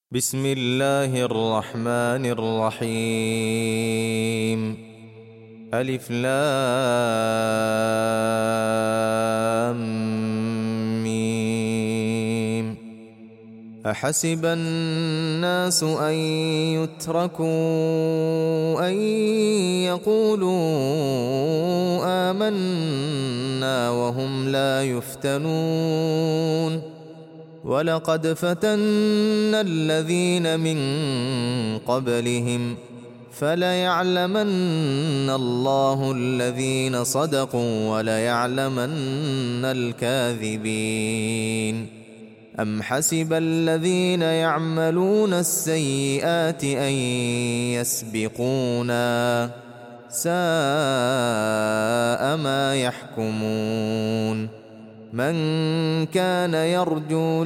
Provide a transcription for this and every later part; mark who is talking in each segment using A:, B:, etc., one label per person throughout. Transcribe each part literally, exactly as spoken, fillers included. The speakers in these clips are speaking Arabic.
A: بسم الله الرحمن الرحيم. ألف لام ميم. أحسب الناس أن يتركوا أن يقولوا آمنا وهم لا يفتنون. ولقد فتنا الذين من قبلهم فليعلمن الله الذين صدقوا وليعلمن الكاذبين. أم حسب الذين يعملون السيئات أن يسبقونا ساء ما يحكمون. من كان يرجو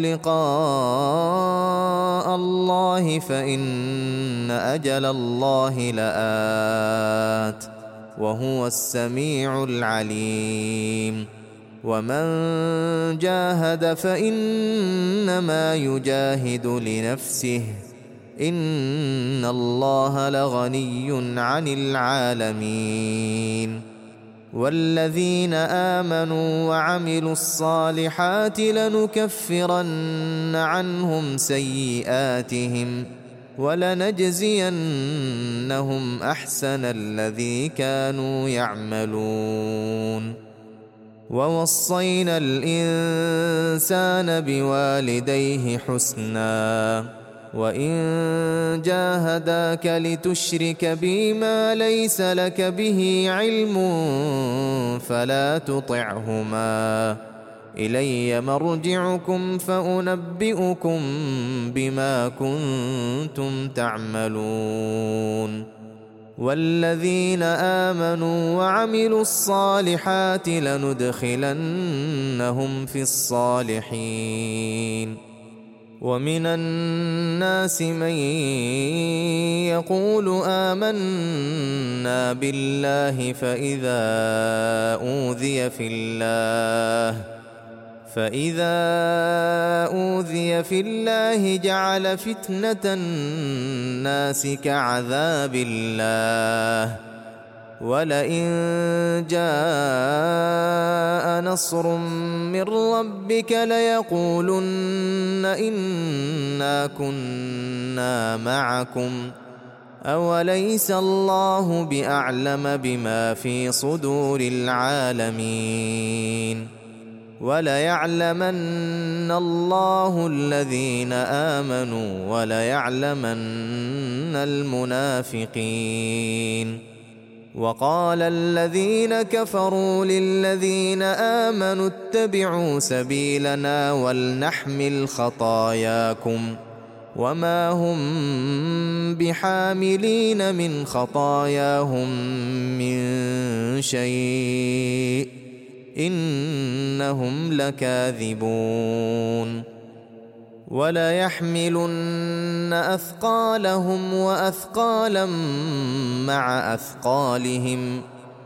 A: لقاء الله فإن أجل الله لآت وهو السميع العليم. ومن جاهد فإنما يجاهد لنفسه إن الله لغني عن العالمين. والذين آمنوا وعملوا الصالحات لنكفرن عنهم سيئاتهم ولنجزينهم أحسن الذي كانوا يعملون. ووصينا الإنسان بوالديه حسنا وإن جاهداك لتشرك بي ما ليس لك به علم فلا تطعهما إلي مرجعكم فأنبئكم بما كنتم تعملون. والذين آمنوا وعملوا الصالحات لندخلنهم في الصالحين. ومن الناس من يقول آمنا بالله فإذا أوذي في الله فإذا أوذي في الله جعل فتنة الناس كعذاب الله ولئن جاء نصر من ربك ليقولن إنا كنا معكم أوليس الله بأعلم بما في صدور العالمين. وليعلمن الله الذين آمنوا وليعلمن المنافقين. وقال الذين كفروا للذين آمنوا اتبعوا سبيلنا ولنحمل خطاياكم وما هم بحاملين من خطاياهم من شيء إنهم لكاذبون. وليحملن أثقالهم وأثقالا مع أثقالهم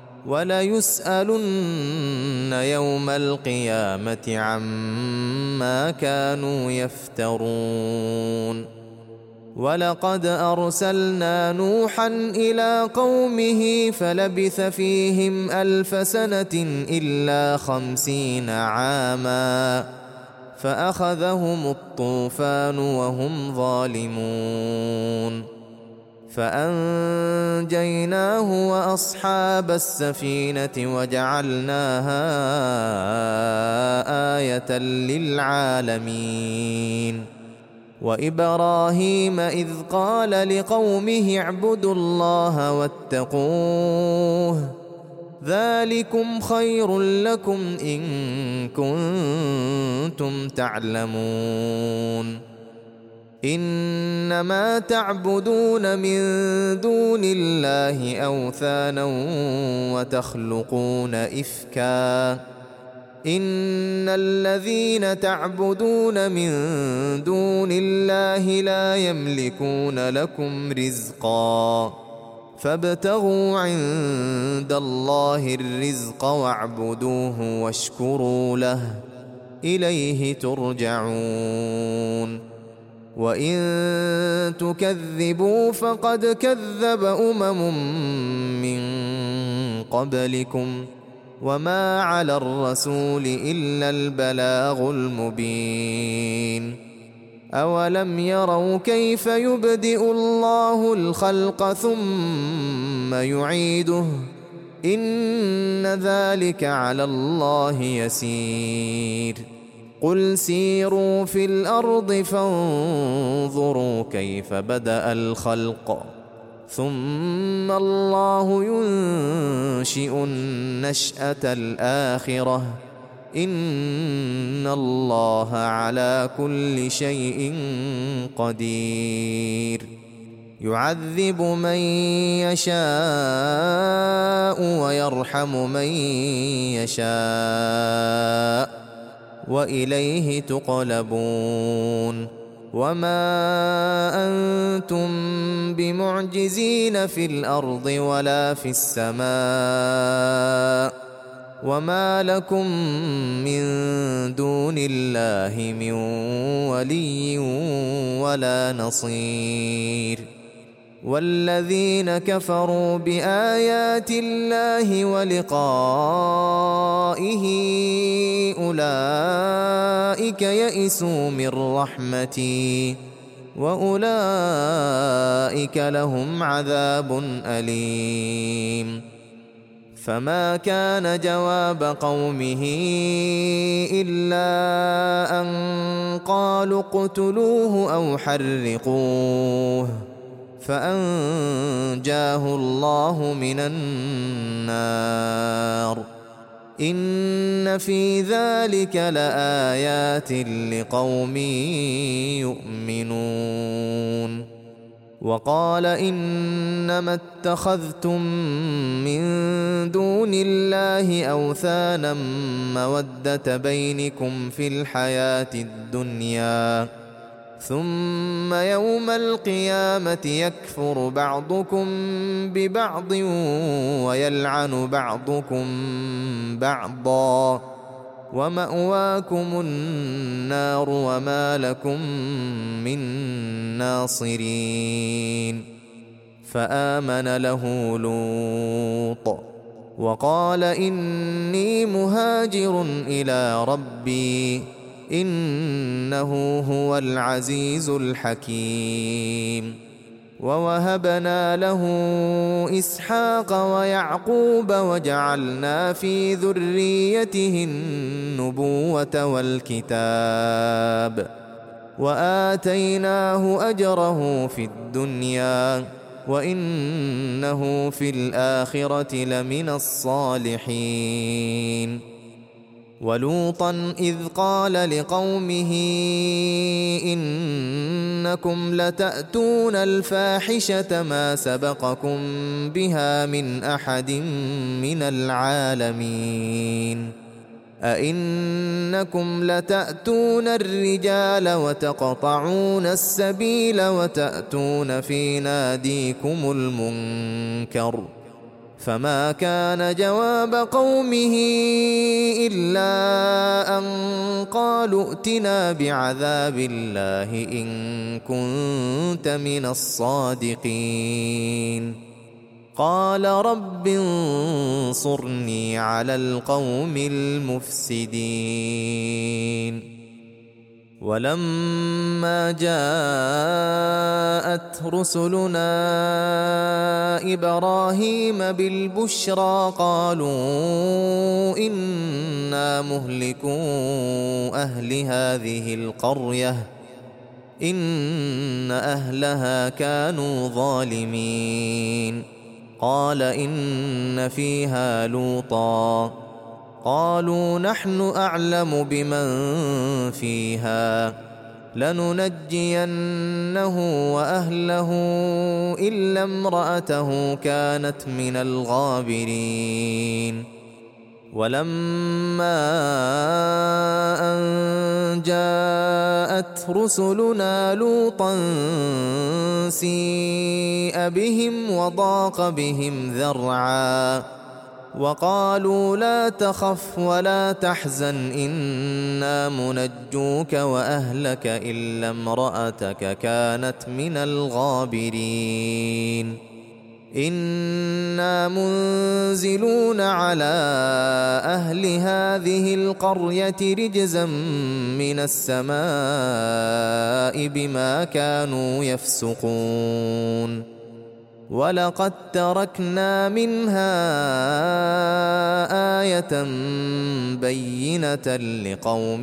A: وليسألن يوم القيامة عما كانوا يفترون. ولقد أرسلنا نوحا إلى قومه فلبث فيهم ألف سنة إلا خمسين عاما فأخذهم الطوفان وهم ظالمون. فأنجيناه وأصحاب السفينة وجعلناها آية للعالمين. وإبراهيم إذ قال لقومه اعبدوا الله واتقوه ذلكم خير لكم إن كنتم تعلمون. إنما تعبدون من دون الله أوثانا وتخلقون إفكا إن الذين تعبدون من دون الله لا يملكون لكم رزقا فابتغوا عند الله الرزق واعبدوه واشكروا له إليه ترجعون. وإن تكذبوا فقد كذب أمم من قبلكم وما على الرسول إلا البلاغ المبين أولم يروا كيف يبدئ الله الخلق ثم يعيده إن ذلك على الله يسير قل سيروا في الأرض فانظروا كيف بدأ الخلق ثم الله ينشئ النشأة الآخرة إن الله على كل شيء قدير يعذب من يشاء ويرحم من يشاء وإليه تقلبون وما أنتم بمعجزين في الأرض ولا في السماء وما لكم من دون الله من ولي ولا نصير والذين كفروا بآيات الله ولقائه أولئك يئسوا من رحمتي وأولئك لهم عذاب أليم فما كان جواب قومه إلا أن قالوا اقتلوه أو حرقوه فأنجاه الله من النار إن في ذلك لآيات لقوم يؤمنون وقال إنما اتخذتم من دون الله أوثانا مودة بينكم في الحياة الدنيا ثم يوم القيامة يكفر بعضكم ببعض ويلعن بعضكم بعضا ومأواكم النار وما لكم من ناصرين فآمن له لوط وقال إني مهاجر إلى ربي إنه هو العزيز الحكيم ووهبنا له إسحاق ويعقوب وجعلنا في ذريته النبوة والكتاب وآتيناه أجره في الدنيا وإنه في الآخرة لمن الصالحين ولوطا إذ قال لقومه إنكم لتأتون الفاحشة ما سبقكم بها من أحد من العالمين أئنكم لتأتون الرجال وتقطعون السبيل وتأتون في ناديكم المنكر فما كان جواب قومه إلا أن قالوا ائتنا بعذاب الله إن كنت من الصادقين قال رب انصرني على القوم المفسدين ولما جاءت رسلنا إبراهيم بالبشرى قالوا إنا مهلكو أهل هذه القرية إن أهلها كانوا ظالمين قال إن فيها لوطا قالوا نحن أعلم بمن فيها لننجينه وأهله إلا امرأته كانت من الغابرين ولما أن جاءت رسلنا لوطا سيء بهم وضاق بهم ذرعا وقالوا لا تخف ولا تحزن إنا منجوك وأهلك إلا امرأتك كانت من الغابرين إنا منزلون على أهل هذه القرية رجزا من السماء بما كانوا يفسقون ولقد تركنا منها آية بينة لقوم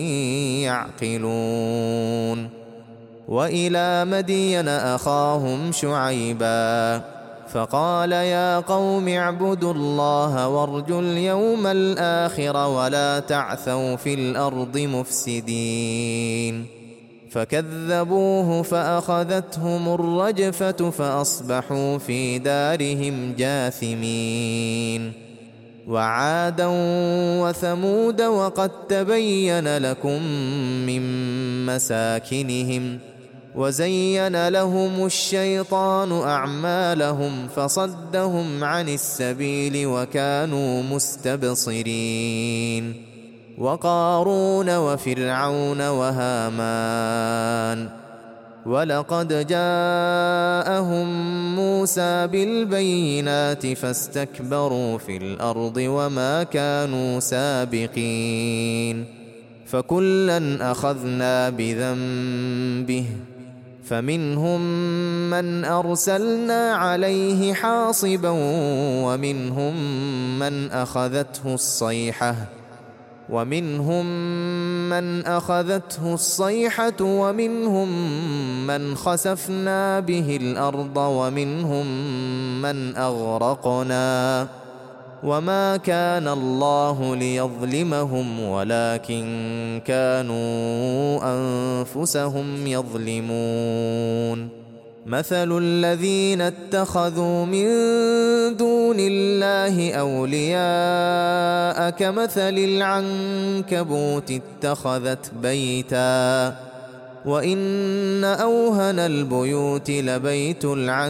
A: يعقلون وإلى مدين أخاهم شعيبا فقال يا قوم اعبدوا الله وارجوا اليوم الآخر ولا تعثوا في الأرض مفسدين فكذبوه فأخذتهم الرجفة فأصبحوا في دارهم جاثمين وعادا وثمود وقد تبين لكم من مساكنهم وزين لهم الشيطان أعمالهم فصدهم عن السبيل وكانوا مستبصرين وقارون وفرعون وهامان ولقد جاءهم موسى بالبينات فاستكبروا في الأرض وما كانوا سابقين فكلا أخذنا بذنبه فمنهم من أرسلنا عليه حاصبا ومنهم من أخذته الصيحة ومنهم من أخذته الصيحة ومنهم من خسفنا به الأرض ومنهم من أغرقنا وما كان الله ليظلمهم ولكن كانوا أنفسهم يظلمون مثل الذين اتخذوا من دون الله أولياء كمثل العنكبوت اتخذت بيتا وإن أوهن البيوت لبيت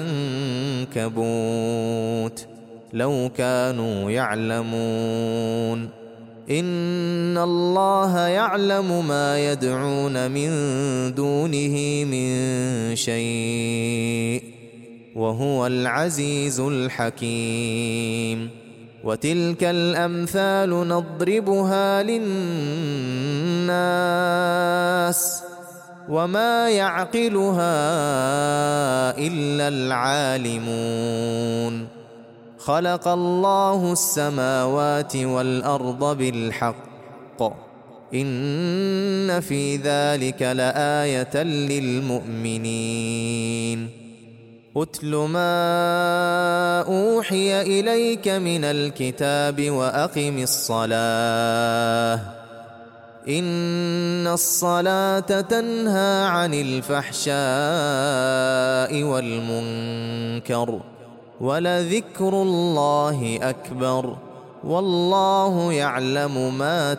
A: العنكبوت لو كانوا يعلمون إن الله يعلم ما يدعون من دونه من شيء وهو العزيز الحكيم وتلك الأمثال نضربها للناس وما يعقلها إلا العالمون خلق الله السماوات والأرض بالحق إن في ذلك لآية للمؤمنين أتل ما أوحي إليك من الكتاب وأقم الصلاة إن الصلاة تنهى عن الفحشاء والمنكر ولذكر الله أكبر والله يعلم ما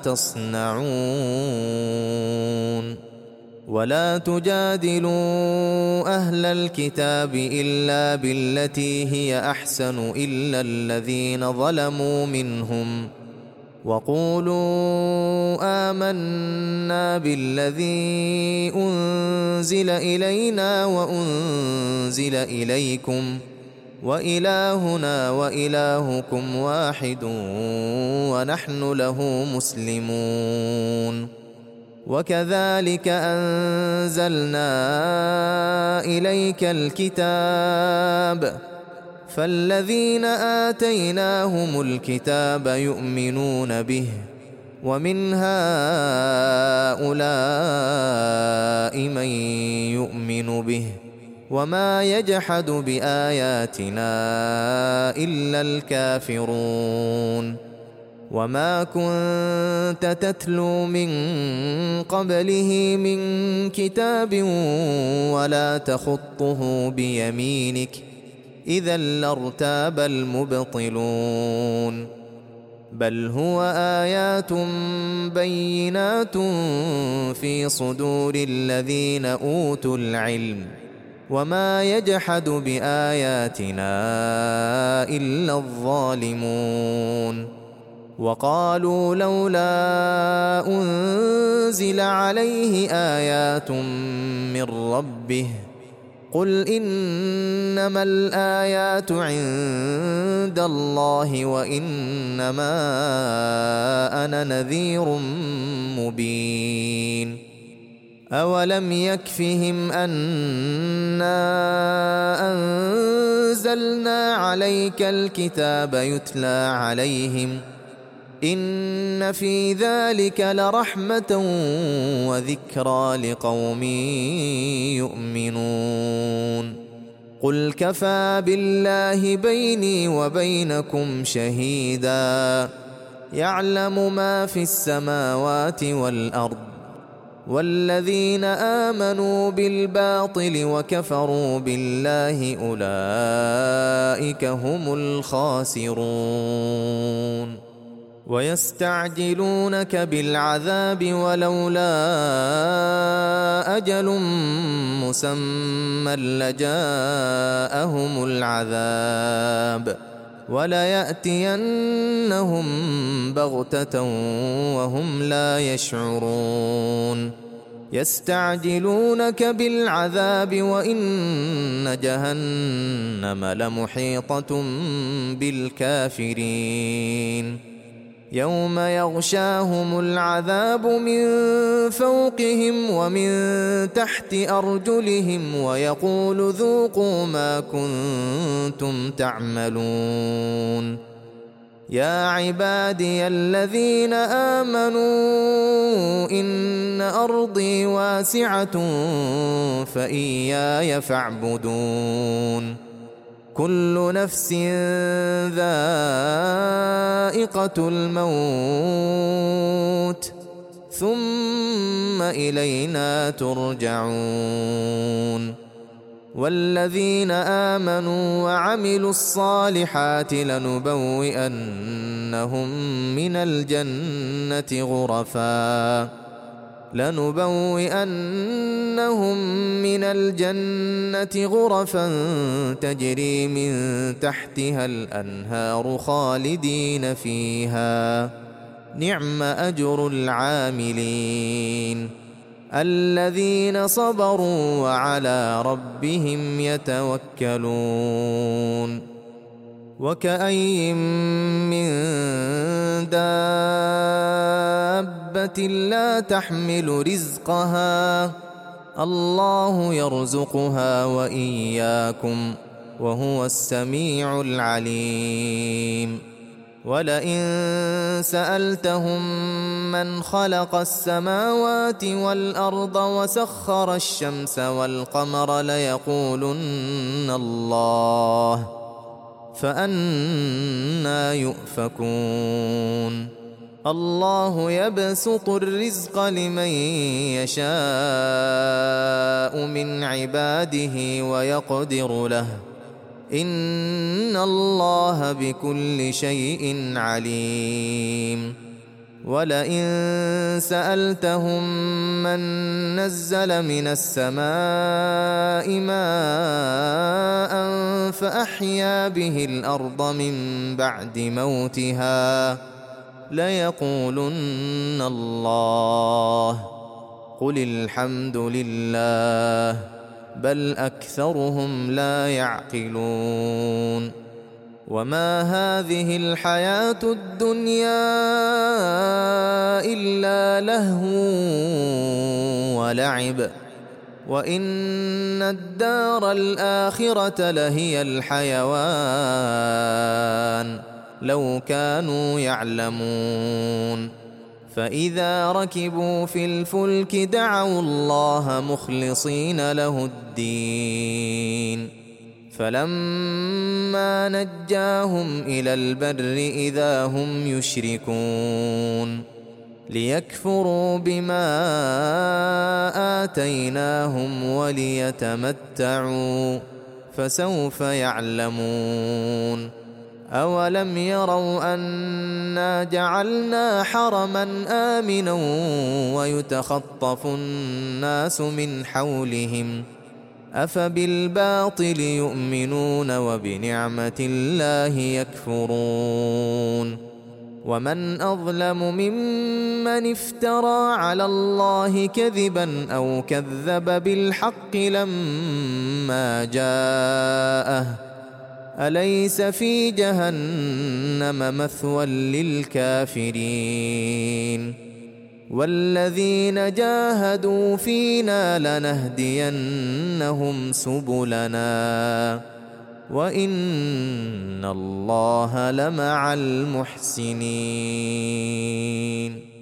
A: تصنعون ولا تجادلوا أهل الكتاب إلا بالتي هي أحسن إلا الذين ظلموا منهم وقولوا آمنا بالذي أنزل إلينا وأنزل إليكم وإلهنا وإلهكم واحد ونحن له مسلمون وكذلك أنزلنا إليك الكتاب فالذين آتيناهم الكتاب يؤمنون به ومن هؤلاء من يؤمن به وما يجحد بآياتنا إلا الكافرون وما كنت تتلو من قبله من كتاب ولا تخطه بيمينك إذا لارتاب المبطلون بل هو آيات بينات في صدور الذين أوتوا العلم وما يجحد بآياتنا إلا الظالمون. وقالوا لولا أنزل عليه آيات من ربه قل إنما الآيات عند الله وإنما أنا نذير مبين. أولم يكفهم أنا أنزلنا عليك الكتاب يتلى عليهم إن في ذلك لرحمة وذكرى لقوم يؤمنون. قل كفى بالله بيني وبينكم شهيدا يعلم ما في السماوات والأرض والذين آمنوا بالباطل وكفروا بالله أولئك هم الخاسرون. ويستعجلونك بالعذاب ولولا أجل مسمى لجاءهم العذاب وليأتينهم بغتة وهم لا يشعرون. يستعجلونك بالعذاب وإن جهنم لمحيطة بالكافرين. يوم يغشاهم العذاب من فوقهم ومن تحت أرجلهم ويقول ذوقوا ما كنتم تعملون. يا عبادي الذين آمنوا إن أرضي واسعة فإياي فاعبدون. كل نفس ذائقة الموت ثم إلينا ترجعون. والذين آمنوا وعملوا الصالحات لنبوئنهم من الجنة غرفا لنبوئنهم من الجنة غرفا تجري من تحتها الأنهار خالدين فيها نعم أجر العاملين الذين صبروا وعلى ربهم يتوكلون. وكأي من دابة لا تحمل رزقها الله يرزقها وإياكم وهو السميع العليم. ولئن سألتهم من خلق السماوات والأرض وسخر الشمس والقمر ليقولن الله فأنى يؤفكون. الله يبسط الرزق لمن يشاء من عباده ويقدر له إن الله بكل شيء عليم. ولئن سألتهم من نزل من السماء ماء فأحيا به الأرض من بعد موتها ليقولن الله قل الحمد لله بل أكثرهم لا يعقلون. وما هذه الحياة الدنيا إلا لهو ولعب وإن الدار الآخرة لهي الحيوان لو كانوا يعلمون. فإذا ركبوا في الفلك دعوا الله مخلصين له الدين فلما نجاهم إلى البر إذا هم يشركون ليكفروا بما آتيناهم وليتمتعوا فسوف يعلمون. أولم يروا أنا جعلنا حرما آمنا ويتخطف الناس من حولهم أفبالباطل يؤمنون وبنعمة الله يكفرون ومن أظلم ممن افترى على الله كذبا أو كذب بالحق لما جاءه أليس في جهنم مثوى للكافرين والذين جاهدوا فينا لنهدينهم سبلنا وإن الله لمع المحسنين.